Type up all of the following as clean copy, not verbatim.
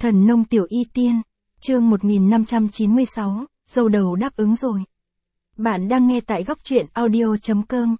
Thần nông tiểu y tiên, chương 1596, dâu đầu đáp ứng rồi. Bạn đang nghe tại góc truyện audio.com.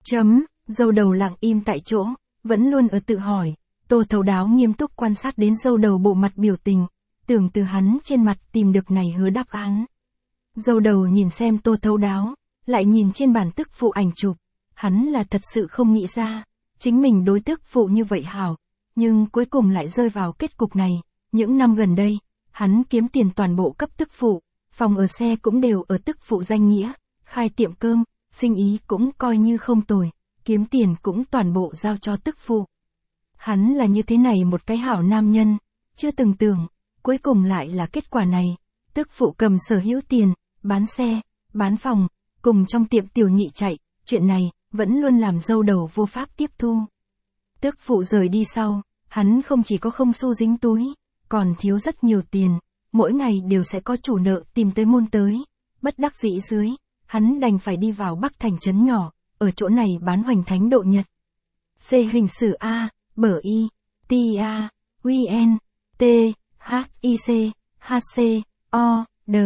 Dâu đầu lặng im tại chỗ, vẫn luôn ở tự hỏi. Tô Thấu Đáo nghiêm túc quan sát đến dâu đầu bộ mặt biểu tình, tưởng từ hắn trên mặt tìm được này hứa đáp án. Dâu đầu nhìn xem Tô Thấu Đáo, lại nhìn trên bản tức phụ ảnh chụp, hắn là thật sự không nghĩ ra, chính mình đối tức phụ như vậy hảo, nhưng cuối cùng lại rơi vào kết cục này. Những năm gần đây, hắn kiếm tiền toàn bộ cấp tức phụ, phòng ở xe cũng đều ở tức phụ danh nghĩa, khai tiệm cơm, sinh ý cũng coi như không tồi, kiếm tiền cũng toàn bộ giao cho tức phụ. Hắn là như thế này một cái hảo nam nhân, chưa từng tưởng, cuối cùng lại là kết quả này, tức phụ cầm sở hữu tiền, bán xe, bán phòng, cùng trong tiệm tiểu nhị chạy, chuyện này, vẫn luôn làm dâu đầu vô pháp tiếp thu. Tức phụ rời đi sau, hắn không chỉ có không xu dính túi, còn thiếu rất nhiều tiền, mỗi ngày đều sẽ có chủ nợ tìm tới môn tới, bất đắc dĩ dưới, hắn đành phải đi vào Bắc thành trấn nhỏ, ở chỗ này bán hoành thánh độ nhật. C hình sử A, bở Y, T A, Quy N, T, H I C, H C, O, D,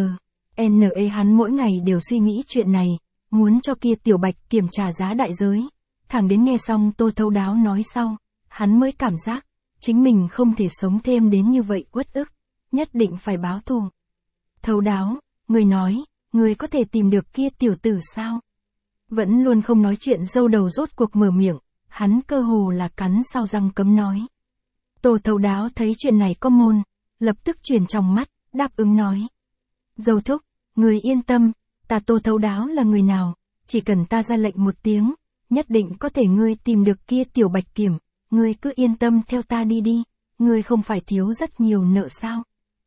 N E. Hắn mỗi ngày đều suy nghĩ chuyện này, muốn cho kia tiểu bạch kiểm trả giá đại giới, thẳng đến nghe xong Tô Thấu Đáo nói sau, hắn mới cảm giác, chính mình không thể sống thêm đến như vậy uất ức, nhất định phải báo thù. Thấu Đáo, người nói, người có thể tìm được kia tiểu tử sao? Vẫn luôn không nói chuyện dâu đầu rốt cuộc mở miệng, hắn cơ hồ là cắn sau răng cấm nói. Tô Thấu Đáo thấy chuyện này có môn, lập tức chuyển trong mắt, đáp ứng nói. Dâu thúc, người yên tâm, ta Tô Thấu Đáo là người nào, chỉ cần ta ra lệnh một tiếng, nhất định có thể ngươi tìm được kia tiểu bạch kiểm. Ngươi cứ yên tâm theo ta đi đi, ngươi không phải thiếu rất nhiều nợ sao?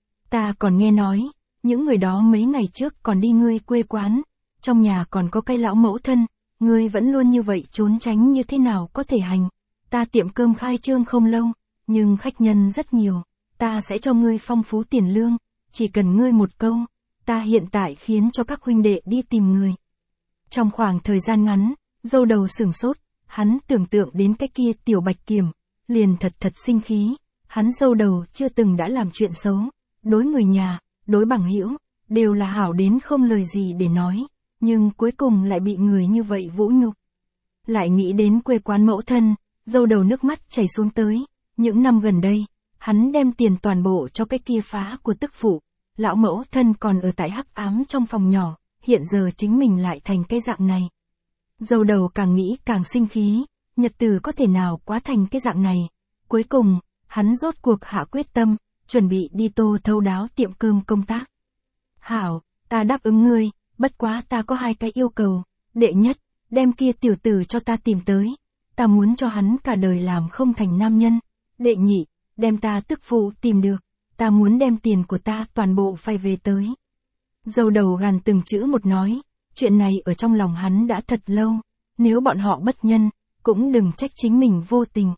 Ta còn nghe nói, những người đó mấy ngày trước còn đi ngươi quê quán, trong nhà còn có cái lão mẫu thân, ngươi vẫn luôn như vậy trốn tránh như thế nào có thể hành? Ta tiệm cơm khai trương không lâu, nhưng khách nhân rất nhiều, ta sẽ cho ngươi phong phú tiền lương, chỉ cần ngươi một câu, ta hiện tại khiến cho các huynh đệ đi tìm người. Trong khoảng thời gian ngắn, dâu đầu sửng sốt. Hắn tưởng tượng đến cái kia tiểu bạch kiểm, liền thật sinh khí, hắn dâu đầu chưa từng đã làm chuyện xấu, đối người nhà, đối bằng hữu đều là hảo đến không lời gì để nói, nhưng cuối cùng lại bị người như vậy vũ nhục. Lại nghĩ đến quê quán mẫu thân, dâu đầu nước mắt chảy xuống tới, những năm gần đây, hắn đem tiền toàn bộ cho cái kia phá của tức phụ, lão mẫu thân còn ở tại hắc ám trong phòng nhỏ, hiện giờ chính mình lại thành cái dạng này. Dâu đầu càng nghĩ càng sinh khí, nhật từ có thể nào quá thành cái dạng này. Cuối cùng, hắn rốt cuộc hạ quyết tâm, chuẩn bị đi Tô Thấu Đáo tiệm cơm công tác. Hảo, ta đáp ứng ngươi, bất quá ta có hai cái yêu cầu. Đệ nhất, đem kia tiểu tử cho ta tìm tới. Ta muốn cho hắn cả đời làm không thành nam nhân. Đệ nhị, đem ta tức phụ tìm được. Ta muốn đem tiền của ta toàn bộ phải về tới. Dâu đầu gàn từng chữ một nói. Chuyện này ở trong lòng hắn đã thật lâu, nếu bọn họ bất nhân, cũng đừng trách chính mình vô tình.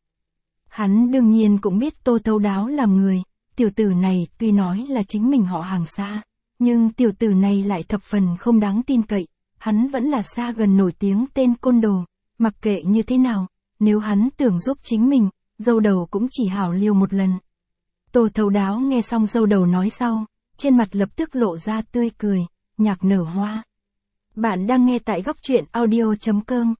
Hắn đương nhiên cũng biết Tô Thấu Đáo làm người, tiểu tử này tuy nói là chính mình họ hàng xa, nhưng tiểu tử này lại thập phần không đáng tin cậy, hắn vẫn là xa gần nổi tiếng tên côn đồ, mặc kệ như thế nào, nếu hắn tưởng giúp chính mình, dâu đầu cũng chỉ hảo liều một lần. Tô Thấu Đáo nghe xong dâu đầu nói sau, trên mặt lập tức lộ ra tươi cười, nhạc nở hoa. Bạn đang nghe tại góc truyện audio.com.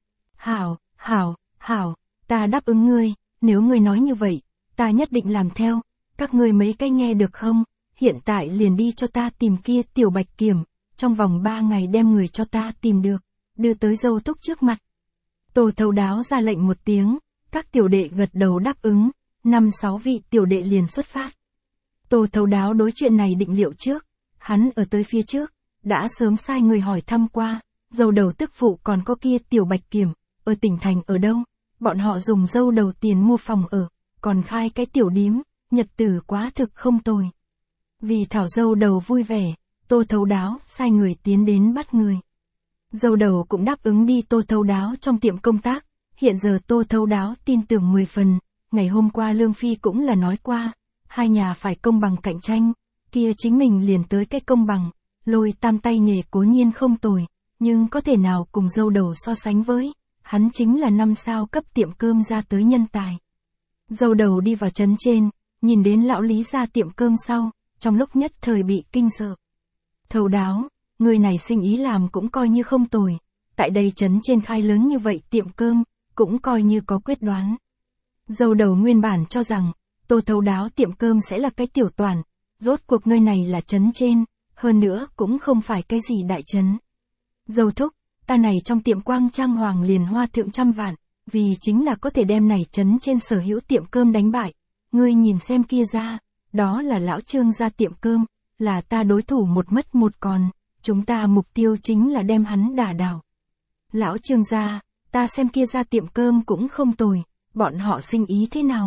Hảo, ta đáp ứng ngươi, nếu ngươi nói như vậy, ta nhất định làm theo, các ngươi mấy cái nghe được không, hiện tại liền đi cho ta tìm kia tiểu bạch kiểm, trong vòng 3 ngày đem người cho ta tìm được, đưa tới dâu thúc trước mặt. Tô Thấu Đáo ra lệnh một tiếng, các tiểu đệ gật đầu đáp ứng, 5-6 vị tiểu đệ liền xuất phát. Tô Thấu Đáo đối chuyện này định liệu trước, hắn ở tới phía trước. Đã sớm sai người hỏi thăm qua, dâu đầu tức phụ còn có kia tiểu bạch kiểm, ở tỉnh thành ở đâu, bọn họ dùng dâu đầu tiền mua phòng ở, còn khai cái tiểu điếm, nhật tử quá thực không tồi. Vì thảo dâu đầu vui vẻ, Tô Thấu Đáo sai người tiến đến bắt người. Dâu đầu cũng đáp ứng đi Tô Thấu Đáo trong tiệm công tác, hiện giờ Tô Thấu Đáo tin tưởng 10 phần, ngày hôm qua Lương Phi cũng là nói qua, hai nhà phải công bằng cạnh tranh, kia chính mình liền tới cái công bằng. Lôi tam tay nghề cố nhiên không tồi, nhưng có thể nào cùng dâu đầu so sánh với, hắn chính là 5 sao cấp tiệm cơm ra tới nhân tài. Dâu đầu đi vào trấn trên, nhìn đến lão Lý ra tiệm cơm sau, trong lúc nhất thời bị kinh sợ. Thấu đáo, người này sinh ý làm cũng coi như không tồi, tại đây trấn trên khai lớn như vậy tiệm cơm, cũng coi như có quyết đoán. Dâu đầu nguyên bản cho rằng, Tô Thấu đáo tiệm cơm sẽ là cái tiểu toàn, rốt cuộc nơi này là trấn trên, hơn nữa cũng không phải cái gì đại trấn. Dâu thúc, ta này trong tiệm quang trang hoàng liền hoa thượng trăm vạn, vì chính là có thể đem này trấn trên sở hữu tiệm cơm đánh bại. Ngươi nhìn xem kia ra, đó là lão Trương ra tiệm cơm, là ta đối thủ một mất một còn, chúng ta mục tiêu chính là đem hắn đả đảo. Lão Trương ra, ta xem kia ra tiệm cơm cũng không tồi, bọn họ sinh ý thế nào?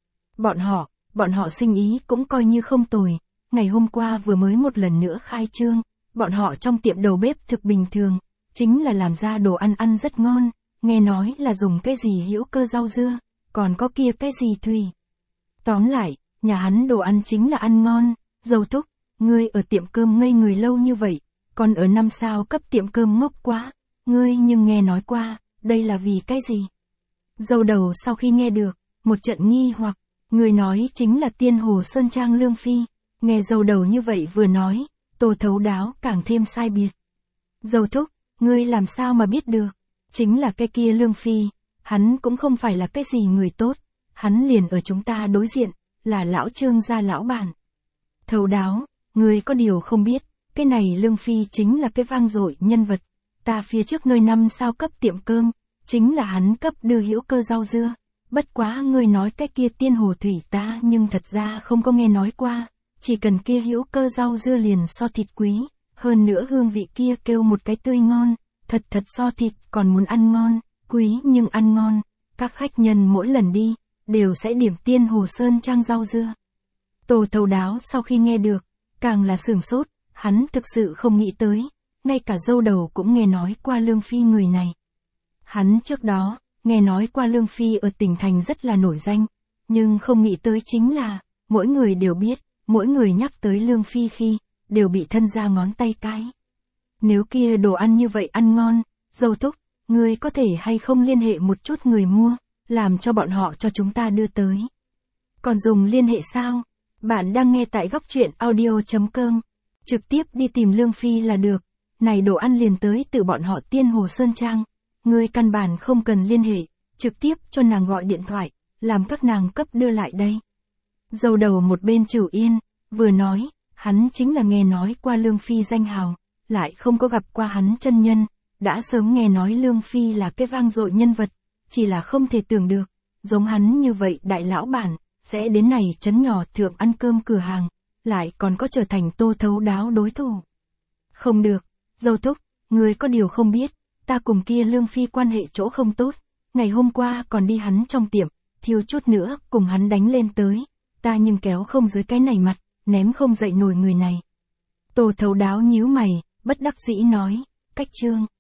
Bọn họ sinh ý cũng coi như không tồi, ngày hôm qua vừa mới một lần nữa khai trương, bọn họ trong tiệm đầu bếp thực bình thường, chính là làm ra đồ ăn ăn rất ngon, nghe nói là dùng cái gì hữu cơ rau dưa, còn có kia cái gì thủy. Tóm lại, nhà hắn đồ ăn chính là ăn ngon, dâu thúc, ngươi ở tiệm cơm ngây người lâu như vậy, còn ở 5 sao cấp tiệm cơm ngốc quá, ngươi nhưng nghe nói qua, đây là vì cái gì? Dâu đầu sau khi nghe được, một trận nghi hoặc, người nói chính là Tiên Hồ Sơn Trang Lương Phi, nghe dâu đầu như vậy vừa nói, Tô Thấu đáo càng thêm sai biệt. Dâu thúc, ngươi làm sao mà biết được, chính là cái kia Lương Phi, hắn cũng không phải là cái gì người tốt, hắn liền ở chúng ta đối diện, là lão Trương gia lão bản. Thấu đáo, ngươi có điều không biết, cái này Lương Phi chính là cái vang dội nhân vật, ta phía trước nơi 5 sao cấp tiệm cơm, chính là hắn cấp đưa hữu cơ rau dưa, bất quá ngươi nói cái kia Tiên Hồ thủy ta nhưng thật ra không có nghe nói qua, chỉ cần kia hữu cơ rau dưa liền so thịt quý, hơn nữa hương vị kia kêu một cái tươi ngon, thật so thịt còn muốn ăn ngon, quý nhưng ăn ngon, các khách nhân mỗi lần đi, đều sẽ điểm Tiên Hồ Sơn Trang rau dưa. Tô Thấu đáo sau khi nghe được, càng là sửng sốt, hắn thực sự không nghĩ tới, ngay cả dâu đầu cũng nghe nói qua Lương Phi người này. Hắn trước đó, nghe nói qua Lương Phi ở tỉnh thành rất là nổi danh, nhưng không nghĩ tới chính là, mỗi người đều biết, mỗi người nhắc tới Lương Phi khi, đều bị thân ra ngón tay cái. Nếu kia đồ ăn như vậy ăn ngon, dâu thúc, ngươi có thể hay không liên hệ một chút người mua, làm cho bọn họ cho chúng ta đưa tới. Còn dùng liên hệ sao? Bạn đang nghe tại góc truyện audio.com, trực tiếp đi tìm Lương Phi là được, này đồ ăn liền tới từ bọn họ Tiên Hồ Sơn Trang, ngươi căn bản không cần liên hệ, trực tiếp cho nàng gọi điện thoại, làm các nàng cấp đưa lại đây. Dâu đầu một bên Trửu Yên, vừa nói, hắn chính là nghe nói qua Lương Phi danh hào, lại không có gặp qua hắn chân nhân, đã sớm nghe nói Lương Phi là cái vang dội nhân vật, chỉ là không thể tưởng được, giống hắn như vậy đại lão bản, sẽ đến này trấn nhỏ thượng ăn cơm cửa hàng, lại còn có trở thành Tô Thấu đáo đối thủ. Không được, dâu thúc, người có điều không biết, ta cùng kia Lương Phi quan hệ chỗ không tốt, ngày hôm qua còn đi hắn trong tiệm, thiếu chút nữa cùng hắn đánh lên tới, ta nhưng kéo không dưới cái này mặt, ném không dậy nổi người này. Tô Thấu đáo nhíu mày, bất đắc dĩ nói, cách Trương